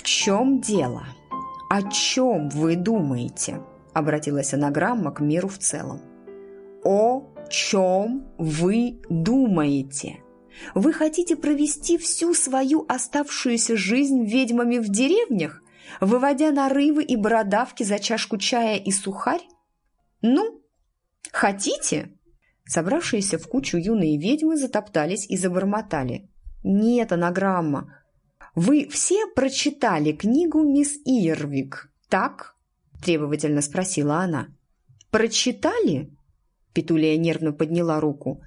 чем дело? О чем вы думаете?» – обратилась анаграмма к миру в целом. «О чем вы думаете? Вы хотите провести всю свою оставшуюся жизнь ведьмами в деревнях, выводя нарывы и бородавки за чашку чая и сухарь? Ну, хотите?» Собравшиеся в кучу юные ведьмы затоптались и забормотали. «Нет, анаграмма. Вы все прочитали книгу мисс Ирвик, так?» – требовательно спросила она. «Прочитали?» Петулия нервно подняла руку.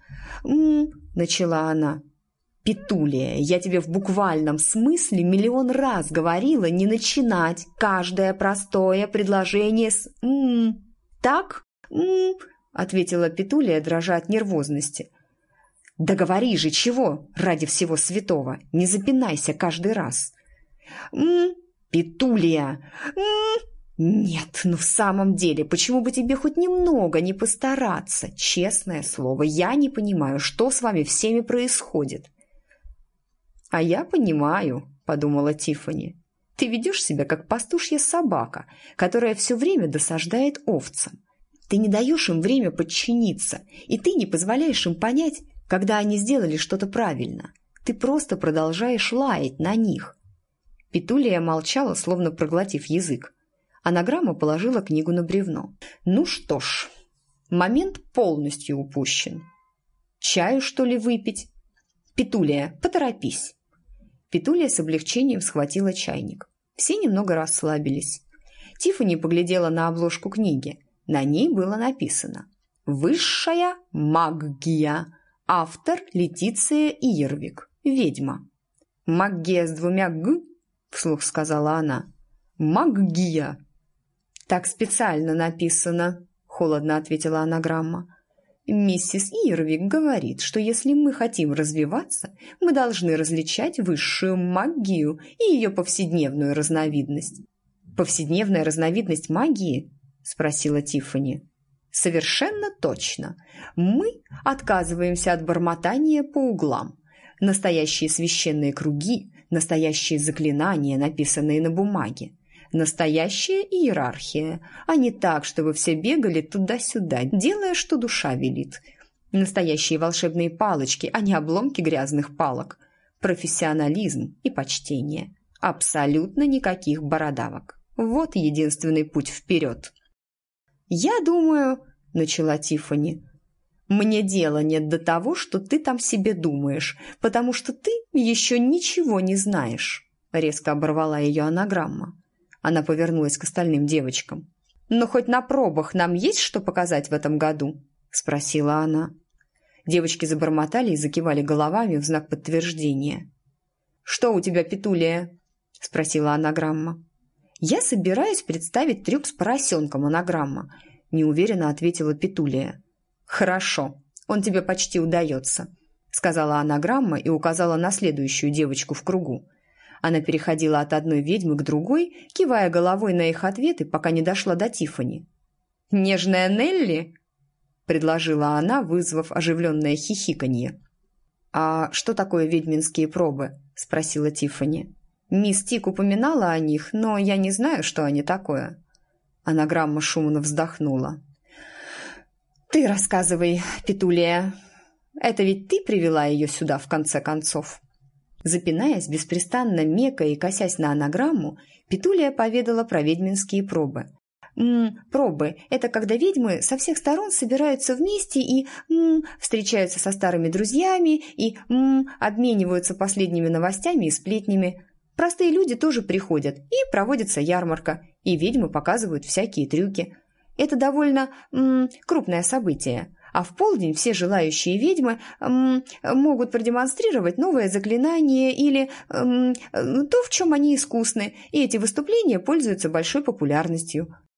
Начала она. «Петулия, я тебе в буквальном смысле миллион раз говорила не начинать каждое простое предложение с «так?» ответила Петулия, дрожа от нервозности. «Да говори же, чего, ради всего святого, не запинайся каждый раз». «Петулия! Нет, ну в самом деле, почему бы тебе хоть немного не постараться? Честное слово, я не понимаю, что с вами всеми происходит». «А я понимаю», – подумала Тиффани. «Ты ведешь себя, как пастушья собака, которая все время досаждает овцам. Ты не даешь им время подчиниться, и ты не позволяешь им понять, когда они сделали что-то правильно. Ты просто продолжаешь лаять на них». Петулия молчала, словно проглотив язык. Анаграмма положила книгу на бревно. «Ну что ж, момент полностью упущен. Чаю, что ли, выпить? Петулия, поторопись». Петулия с облегчением схватила чайник. Все немного расслабились. Тиффани поглядела на обложку книги. На ней было написано «Высшая магия». Автор Летиция Ирвик. Ведьма. «Магия с двумя «г», – вслух сказала она. «Магия». «Так специально написано», – холодно ответила анаграмма. «Миссис Ирвик говорит, что если мы хотим развиваться, мы должны различать высшую магию и ее повседневную разновидность». «Повседневная разновидность магии?» – спросила Тиффани. «Совершенно точно. Мы отказываемся от бормотания по углам. Настоящие священные круги, настоящие заклинания, написанные на бумаге. Настоящая иерархия, а не так, чтобы все бегали туда-сюда, делая, что душа велит. Настоящие волшебные палочки, а не обломки грязных палок. Профессионализм и почтение. Абсолютно никаких бородавок. Вот единственный путь вперед». «Я думаю», – начала Тиффани, – «мне дела нет до того, что ты там себе думаешь, потому что ты еще ничего не знаешь», – резко оборвала ее анаграмма. Она повернулась к остальным девочкам. «Но хоть на пробах нам есть что показать в этом году?» – спросила она. Девочки забормотали и закивали головами в знак подтверждения. «Что у тебя, Петулия?» – спросила анаграмма. «Я собираюсь представить трюк с поросенком, анаграмма», – неуверенно ответила Петулия. «Хорошо, он тебе почти удается», – сказала анаграмма и указала на следующую девочку в кругу. Она переходила от одной ведьмы к другой, кивая головой на их ответы, пока не дошла до Тиффани. «Нежная Нелли?» – предложила она, вызвав оживленное хихиканье. «А что такое ведьминские пробы?» – спросила Тиффани. «Мисс Тик упоминала о них, но я не знаю, что они такое». Анаграмма шумно вздохнула. «Ты рассказывай, Петулия. Это ведь ты привела ее сюда, в конце концов?» Запинаясь, беспрестанно мекая и косясь на анаграмму, Петулия поведала про ведьминские пробы. Пробы – это когда ведьмы со всех сторон собираются вместе и встречаются со старыми друзьями и обмениваются последними новостями и сплетнями. Простые люди тоже приходят, и проводится ярмарка, и ведьмы показывают всякие трюки. Это довольно крупное событие. А в полдень все желающие ведьмы могут продемонстрировать новое заклинание или то, в чем они искусны, и эти выступления пользуются большой популярностью.